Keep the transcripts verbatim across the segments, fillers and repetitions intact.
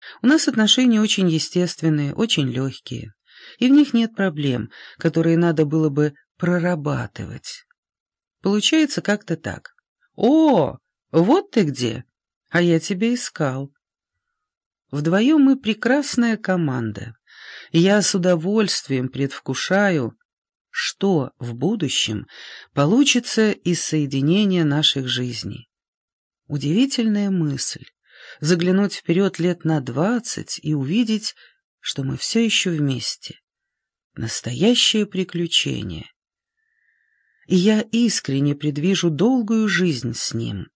У нас отношения очень естественные, очень легкие, и в них нет проблем, которые надо было бы прорабатывать. Получается как-то так. «О, вот ты где! А я тебя искал». Вдвоем мы прекрасная команда, и я с удовольствием предвкушаю, что в будущем получится из соединения наших жизней. Удивительная мысль — заглянуть вперед лет на двадцать и увидеть, что мы все еще вместе. Настоящее приключение. И я искренне предвижу долгую жизнь с ним.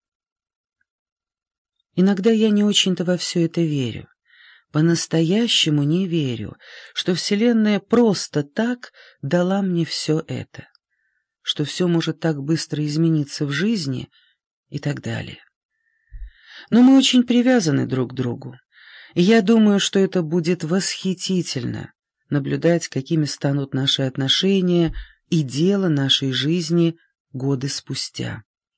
Иногда я не очень-то во все это верю. По-настоящему не верю, что Вселенная просто так дала мне все это, что все может так быстро измениться в жизни и так далее. Но мы очень привязаны друг к другу, и я думаю, что это будет восхитительно — наблюдать, какими станут наши отношения и дело нашей жизни годы спустя.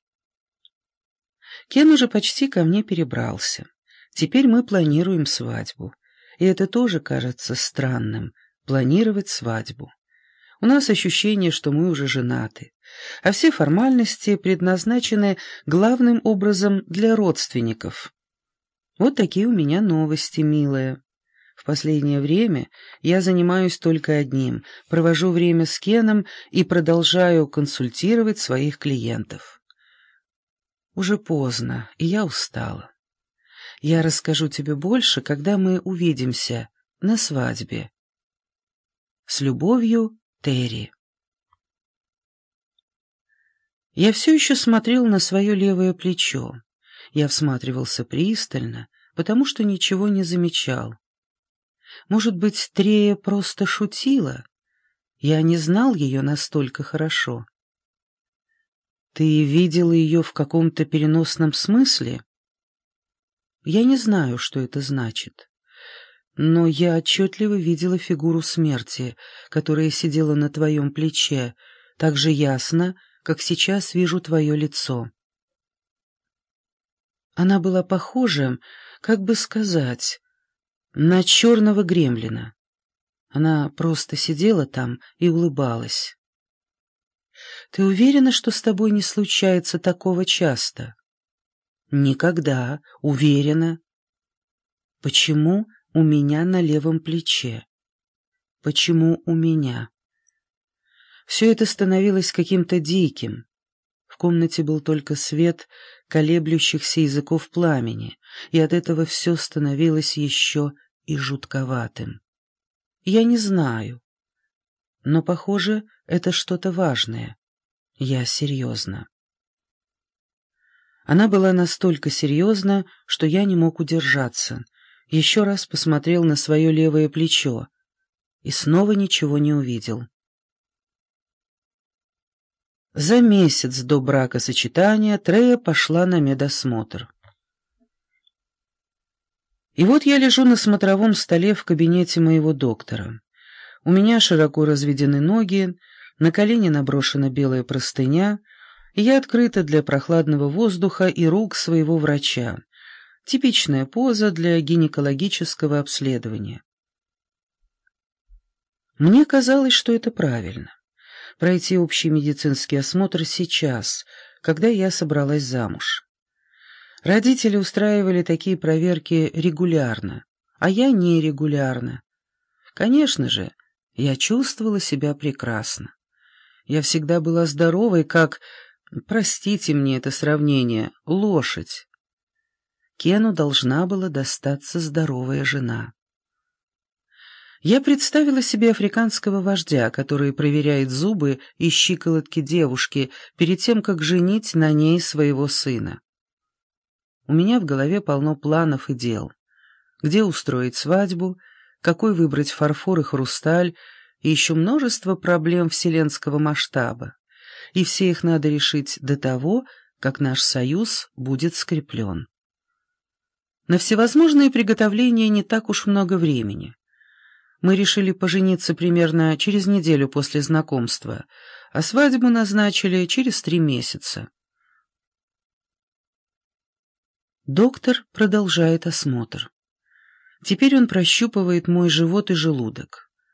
Кен уже почти ко мне перебрался. Теперь мы планируем свадьбу. И это тоже кажется странным — планировать свадьбу. У нас ощущение, что мы уже женаты, а все формальности предназначены главным образом для родственников. Вот такие у меня новости, милая. В последнее время я занимаюсь только одним — провожу время с Кеном и продолжаю консультировать своих клиентов. Уже поздно, и я устала. Я расскажу тебе больше, когда мы увидимся на свадьбе. С любовью, Терри. Я все еще смотрел на свое левое плечо. Я всматривался пристально, потому что ничего не замечал. Может быть, Трея просто шутила? Я не знал ее настолько хорошо. Ты видела ее в каком-то переносном смысле? Я не знаю, что это значит. Но я отчетливо видела фигуру смерти, которая сидела на твоем плече, так же ясно, как сейчас вижу твое лицо. Она была похожа, как бы сказать, на черного гремлина. Она просто сидела там и улыбалась. Ты уверена, что с тобой не случается такого часто? Никогда, уверена. Почему у меня на левом плече? Почему у меня? Все это становилось каким-то диким. В комнате был только свет колеблющихся языков пламени, и от этого все становилось еще и жутковатым. Я не знаю, но, похоже, это что-то важное. Я серьезно. Она была настолько серьезна, что я не мог удержаться. Еще раз посмотрел на свое левое плечо и снова ничего не увидел. За месяц до бракосочетания Трея пошла на медосмотр. И вот я лежу на смотровом столе в кабинете моего доктора. У меня широко разведены ноги, на колени наброшена белая простыня, и я открыта для прохладного воздуха и рук своего врача. Типичная поза для гинекологического обследования. Мне казалось, что это правильно. Пройти общий медицинский осмотр сейчас, когда я собралась замуж. Родители устраивали такие проверки регулярно, а я нерегулярно. Конечно же, я чувствовала себя прекрасно. Я всегда была здоровой, как, простите мне это сравнение, лошадь. Кену должна была достаться здоровая жена. Я представила себе африканского вождя, который проверяет зубы и щиколотки девушки перед тем, как женить на ней своего сына. У меня в голове полно планов и дел. Где устроить свадьбу, какой выбрать фарфор и хрусталь, и еще множество проблем вселенского масштаба, и все их надо решить до того, как наш союз будет скреплен. На всевозможные приготовления не так уж много времени. Мы решили пожениться примерно через неделю после знакомства, а свадьбу назначили через три месяца. Доктор продолжает осмотр. Теперь он прощупывает мой живот и желудок.